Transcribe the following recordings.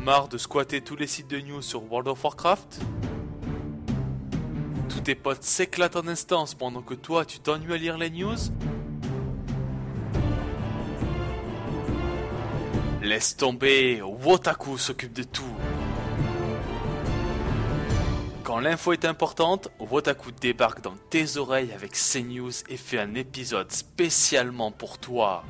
Marre de squatter tous les sites de news sur World of Warcraft? Tous tes potes s'éclatent en instance pendant que toi tu t'ennuies à lire les news? Laisse tomber, Wotaku s'occupe de tout. Quand l'info est importante, Wotaku débarque dans tes oreilles avec ses news et fait un épisode spécialement pour toi.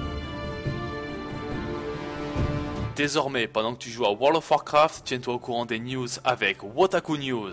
Désormais, pendant que tu joues à World of Warcraft, tiens-toi au courant des news avec Wotaku News.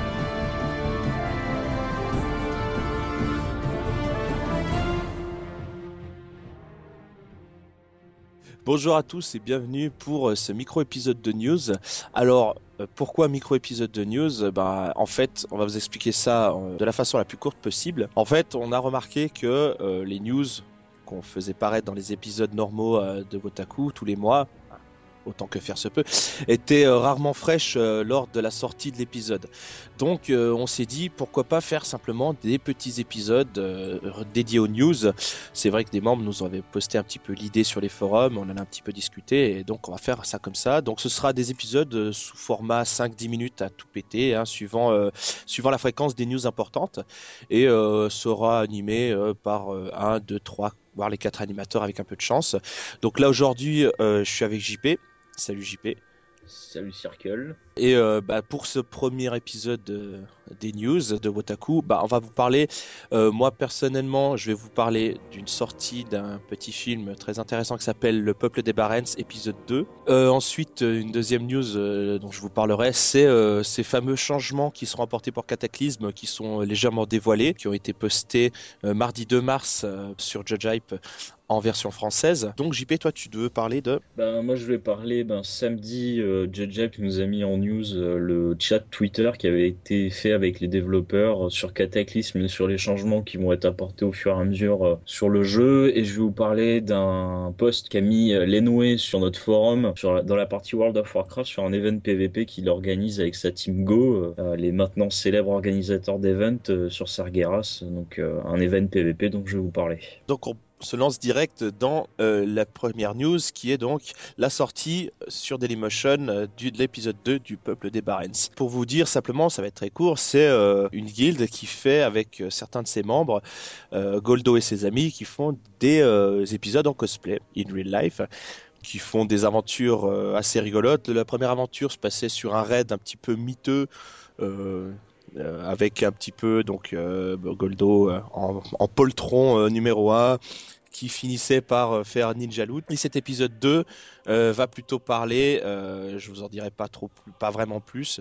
Bonjour à tous et bienvenue pour ce micro-épisode de news. Alors, pourquoi micro-épisode de news? En fait, on va vous expliquer ça de la façon la plus courte possible. En fait, on a remarqué que les news qu'on faisait paraître dans les épisodes normaux de Wotaku tous les mois, autant que faire se peut, étaient rarement fraîches lors de la sortie de l'épisode. Donc on s'est dit pourquoi pas faire simplement des petits épisodes dédiés aux news. C'est vrai que des membres nous avaient posté un petit peu l'idée sur les forums, on en a un petit peu discuté et donc on va faire ça comme ça. Donc ce sera des épisodes sous format 5-10 minutes à tout péter, suivant la fréquence des news importantes, et sera animé par 1, 2, 3 voire les 4 animateurs avec un peu de chance. Donc là aujourd'hui je suis avec JP. Salut JP. Salut Circle. Et pour ce premier épisode des news de Wotaku, on va vous parler, moi personnellement je vais vous parler d'une sortie d'un petit film très intéressant qui s'appelle Le Peuple des Barents épisode 2. Ensuite une deuxième news dont je vous parlerai, c'est ces fameux changements qui seront apportés pour Cataclysme, qui sont légèrement dévoilés, qui ont été postés mardi 2 mars sur Judge Hype en version française. Donc JP, toi tu veux parler de... Moi je vais parler samedi, Judge Hype nous a mis en news le chat Twitter qui avait été fait avec les développeurs sur Cataclysme et sur les changements qui vont être apportés au fur et à mesure sur le jeu. Et je vais vous parler d'un post qu'a mis Lenway sur notre forum dans la partie World of Warcraft sur un event PVP qu'il organise avec sa team Go, les maintenant célèbres organisateurs d'events sur Sargeras, donc un event PVP dont je vais vous parler. Donc on se lance direct dans la première news qui est donc la sortie sur Dailymotion de l'épisode 2 du Peuple des Barents. Pour vous dire simplement, ça va être très court, c'est une guilde qui fait avec certains de ses membres, Goldo et ses amis, qui font des épisodes en cosplay, in real life, qui font des aventures assez rigolotes. La première aventure se passait sur un raid un petit peu miteux, avec un petit peu Goldo en poltron numéro 1 qui finissait par faire Ninja Loot. Et cet épisode 2 va plutôt parler, je vous en dirai pas vraiment plus,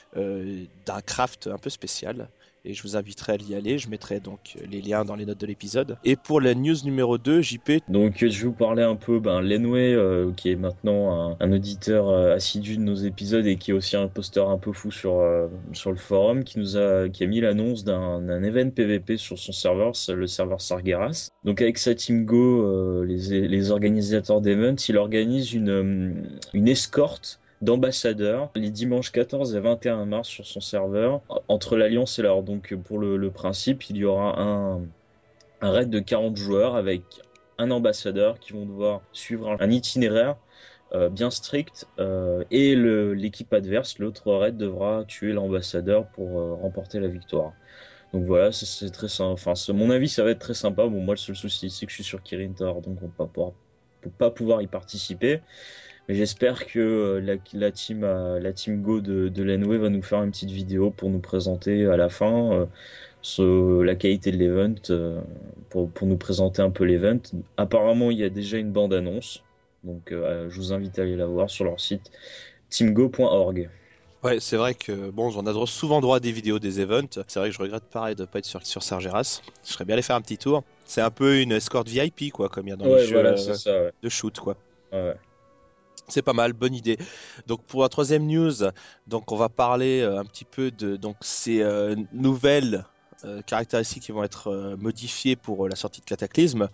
d'un craft un peu spécial. Et je vous inviterai à y aller, je mettrai donc les liens dans les notes de l'épisode. Et pour la news numéro 2, JP. Donc je vais vous parler un peu Lenway, qui est maintenant un auditeur assidu de nos épisodes et qui est aussi un posteur un peu fou sur le forum, qui a mis l'annonce d'un event PVP sur son serveur, le serveur Sargeras. Donc avec sa team Go, les organisateurs d'events, il organise une escorte d'ambassadeurs les dimanches 14 et 21 mars sur son serveur entre l'Alliance et l'Horde. Donc pour le principe, il y aura un raid de 40 joueurs avec un ambassadeur qui vont devoir suivre un itinéraire bien strict, et l'équipe adverse, l'autre raid, devra tuer l'ambassadeur pour remporter la victoire. Donc voilà, c'est très sympa. Enfin, mon avis, ça va être très sympa. Bon, moi, le seul souci, c'est que je suis sur Kirin Tor, donc on va pas pouvoir y participer. Mais j'espère que la team Go de Lenway va nous faire une petite vidéo pour nous présenter à la fin la qualité de l'event, pour nous présenter un peu l'event. Apparemment, il y a déjà une bande-annonce, donc je vous invite à aller la voir sur leur site teamgo.org. Ouais, c'est vrai que on a souvent droit à des vidéos des events. C'est vrai que je regrette pareil de pas être sur Sargeras. Je serais bien allé faire un petit tour. C'est un peu une escorte VIP, quoi, comme il y a dans les jeux de shoot, quoi. Ouais. C'est pas mal, bonne idée. Donc pour la troisième news, donc on va parler un petit peu de ces nouvelles caractéristiques qui vont être modifiées pour la sortie de Cataclysme.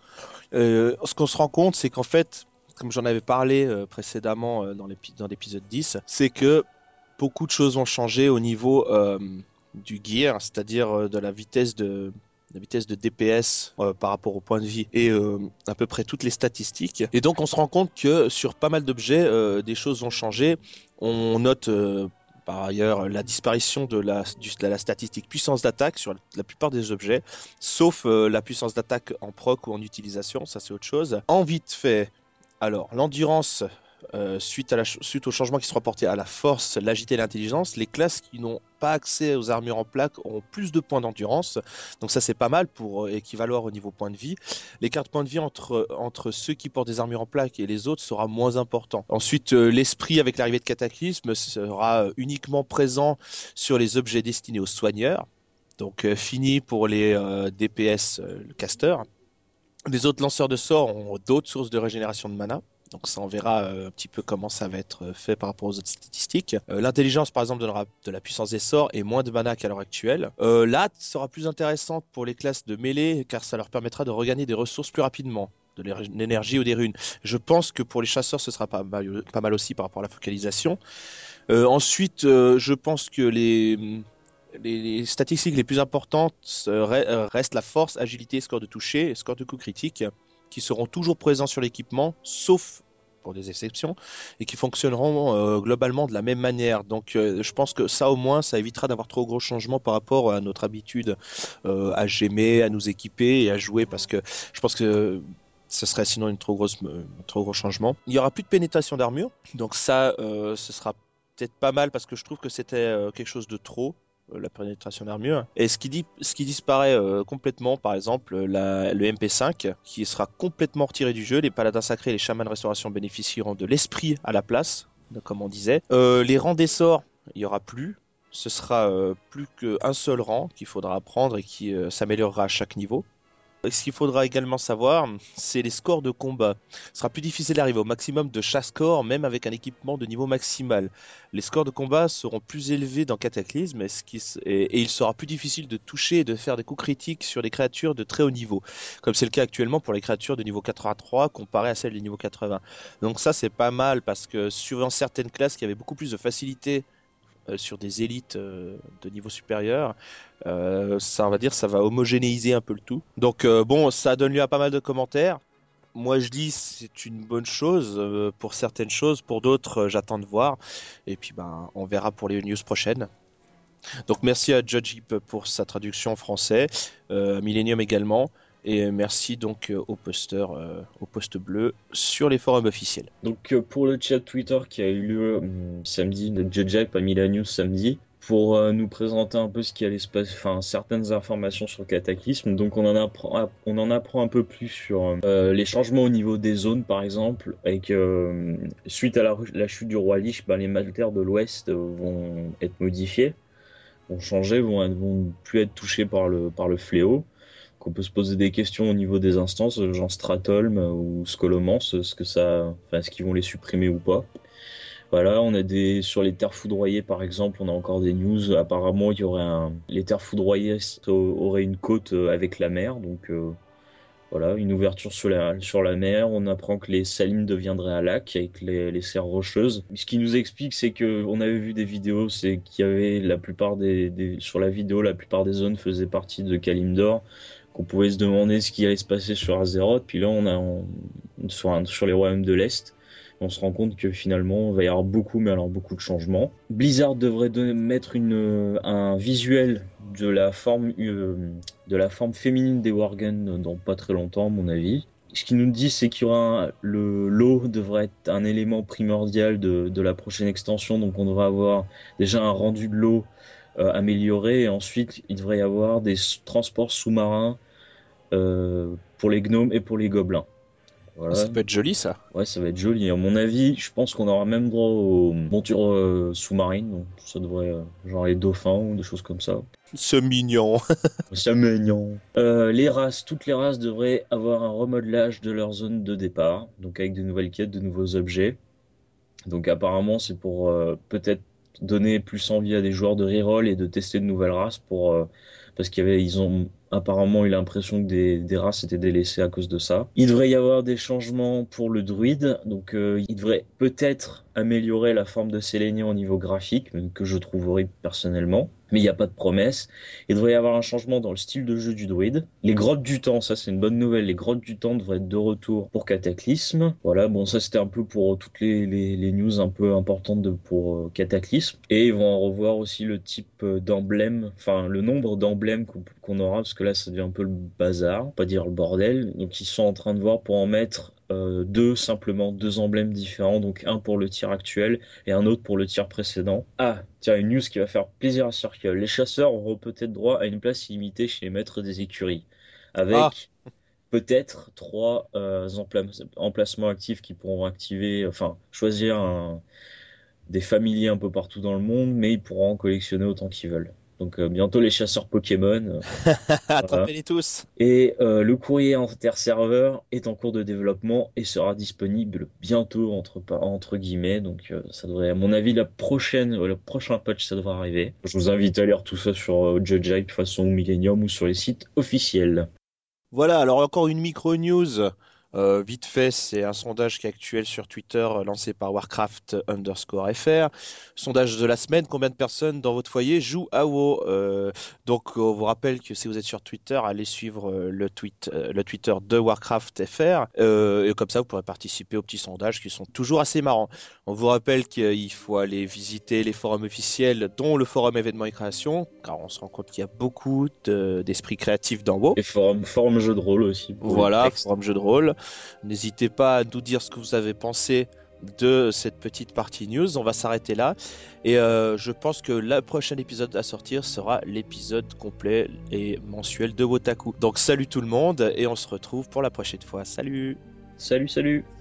Ce qu'on se rend compte, c'est qu'en fait, comme j'en avais parlé précédemment dans l'épisode 10, c'est que beaucoup de choses ont changé au niveau du gear, c'est-à-dire de la vitesse de la vitesse de DPS par rapport au point de vie et à peu près toutes les statistiques. Et donc on se rend compte que sur pas mal d'objets, des choses ont changé. On note par ailleurs la disparition de la statistique puissance d'attaque sur la plupart des objets, sauf la puissance d'attaque en proc ou en utilisation, ça c'est autre chose. En vite fait, alors l'endurance, suite au changement qui sera porté à la force, l'agilité et l'intelligence, les classes qui n'ont pas accès aux armures en plaques auront plus de points d'endurance. Donc ça c'est pas mal pour équivaloir au niveau point de vie. L'écart de point de vie entre ceux qui portent des armures en plaques et les autres sera moins important. Ensuite, l'esprit avec l'arrivée de Cataclysme sera uniquement présent sur les objets destinés aux soigneurs. Donc fini pour les DPS, le caster. Les autres lanceurs de sorts ont d'autres sources de régénération de mana. Donc ça, on verra un petit peu comment ça va être fait par rapport aux autres statistiques. L'intelligence, par exemple, donnera de la puissance des sorts et moins de mana qu'à l'heure actuelle. L'AT sera plus intéressante pour les classes de mêlée, car ça leur permettra de regagner des ressources plus rapidement, de l'énergie ou des runes. Je pense que pour les chasseurs, ce sera pas mal aussi par rapport à la focalisation. Ensuite, je pense que les statistiques les plus importantes restent la force, agilité, score de toucher et score de coup critique, qui seront toujours présents sur l'équipement, sauf pour des exceptions, et qui fonctionneront globalement de la même manière. Donc je pense que ça au moins, ça évitera d'avoir trop gros changements par rapport à notre habitude à gémer, à nous équiper et à jouer, parce que je pense que ce serait sinon un trop gros changement. Il n'y aura plus de pénétration d'armure, donc ça, ce sera peut-être pas mal, parce que je trouve que c'était quelque chose de trop, la pénétration d'armure. Et ce qui disparaît complètement, par exemple, le MP5, qui sera complètement retiré du jeu. Les paladins sacrés et les chamans de restauration bénéficieront de l'esprit à la place, comme on disait. Les rangs des sorts, il n'y aura plus. Ce sera plus qu'un seul rang qu'il faudra apprendre et qui s'améliorera à chaque niveau. Ce qu'il faudra également savoir, c'est les scores de combat. Ce sera plus difficile d'arriver au maximum de chaque score, même avec un équipement de niveau maximal. Les scores de combat seront plus élevés dans Cataclysme et il sera plus difficile de toucher et de faire des coups critiques sur des créatures de très haut niveau, comme c'est le cas actuellement pour les créatures de niveau 83 comparé à celles de niveau 80. Donc ça c'est pas mal, parce que suivant certaines classes qui avaient beaucoup plus de facilité sur des élites de niveau supérieur, ça, on va dire, ça va homogénéiser un peu le tout. Donc bon, ça donne lieu à pas mal de commentaires. Moi, je dis c'est une bonne chose pour certaines choses, pour d'autres, j'attends de voir. Et puis, ben, on verra pour les news prochaines. Donc, merci à Judgeip pour sa traduction en français, à Millennium également. Et merci donc au poste bleu sur les forums officiels. Donc pour le chat Twitter qui a eu lieu samedi, Judgeip a mis la news samedi pour nous présenter un peu ce qui allait se passer, enfin certaines informations sur Cataclysme. Donc on en apprend un peu plus sur les changements au niveau des zones, par exemple, avec suite à la chute du roi Lich, les Maltaires de l'Ouest vont être modifiés, vont changer, vont plus être touchés par le fléau. Qu'on peut se poser des questions au niveau des instances, genre Stratholme ou Scholomance, est-ce qu'ils vont les supprimer ou pas. Voilà, sur les terres foudroyées par exemple, on a encore des news. Apparemment, les terres foudroyées auraient une côte avec la mer, donc voilà, une ouverture sur la mer. On apprend que les salines deviendraient un lac avec les serres rocheuses. Ce qui nous explique, c'est que on avait vu des vidéos, c'est qu'il y avait sur la vidéo, la plupart des zones faisaient partie de Kalimdor. Qu'on pouvait se demander ce qui allait se passer sur Azeroth, puis là sur les royaumes de l'Est, on se rend compte que finalement il va y avoir beaucoup de changements. Blizzard devrait mettre un visuel de la forme féminine des Worgen dans pas très longtemps à mon avis. Ce qu'il nous dit, c'est qu'il y aura l'eau devrait être un élément primordial de la prochaine extension, donc on devrait avoir déjà un rendu de l'eau amélioré, et ensuite il devrait y avoir des transports sous-marins pour les gnomes et pour les gobelins. Voilà. Ça peut être joli, ça. Ouais, ça va être joli. À mon avis, je pense qu'on aura même droit aux montures sous-marines, donc ça devrait genre les dauphins ou des choses comme ça. C'est mignon. C'est mignon. Toutes les races devraient avoir un remodelage de leur zone de départ, donc avec de nouvelles quêtes, de nouveaux objets. Donc apparemment, c'est pour peut-être donner plus envie à des joueurs de reroll et de tester de nouvelles races parce ils ont apparemment eu l'impression que des races étaient délaissées à cause de ça. Il devrait y avoir des changements pour le druide, donc il devrait peut-être améliorer la forme de Sélénia au niveau graphique, que je trouve horrible personnellement. mais il n'y a pas de promesse. Il devrait y avoir un changement dans le style de jeu du druide. Les grottes du temps, ça c'est une bonne nouvelle, les grottes du temps devraient être de retour pour Cataclysme. Voilà, bon ça c'était un peu pour toutes les news un peu importantes pour Cataclysme. Et ils vont en revoir aussi le type d'emblème, enfin le nombre d'emblèmes qu'on aura, parce que là ça devient un peu le bazar, pas dire le bordel. Donc ils sont en train de voir pour en mettre simplement deux emblèmes différents, donc un pour le tir actuel et un autre pour le tir précédent. Ah, tiens, une news qui va faire plaisir à Circle. Les chasseurs auront peut-être droit à une place illimitée chez les maîtres des écuries, Ah, avec peut-être trois emplacements actifs qui pourront activer, enfin, choisir des familiers un peu partout dans le monde, mais ils pourront en collectionner autant qu'ils veulent. Donc bientôt les chasseurs Pokémon. Voilà. attrapez-les tous. Et le courrier interserveur est en cours de développement et sera disponible bientôt entre guillemets. Donc ça devrait, à mon avis, le prochain patch, ça devrait arriver. Je vous invite à lire tout ça sur Judge Hype façon Millennium ou sur les sites officiels. Voilà, alors encore une micro-news. Vite fait, c'est un sondage qui est actuel sur Twitter lancé par Warcraft_FR. Sondage de la semaine, combien de personnes dans votre foyer jouent à WoW? Donc on vous rappelle que si vous êtes sur Twitter, allez suivre le Twitter de Warcraft_FR. Et comme ça, vous pourrez participer aux petits sondages qui sont toujours assez marrants. On vous rappelle qu'il faut aller visiter les forums officiels, dont le forum événements et création, car on se rend compte qu'il y a beaucoup d'esprit créatif dans WoW. Et forum jeu de rôle aussi pour les Voilà, textes. forum jeu de rôle. N'hésitez pas à nous dire ce que vous avez pensé de cette petite partie news. On va s'arrêter là. Et je pense que le prochain épisode à sortir sera l'épisode complet et mensuel de Wotaku. Donc salut tout le monde et on se retrouve pour la prochaine fois. Salut! Salut, salut!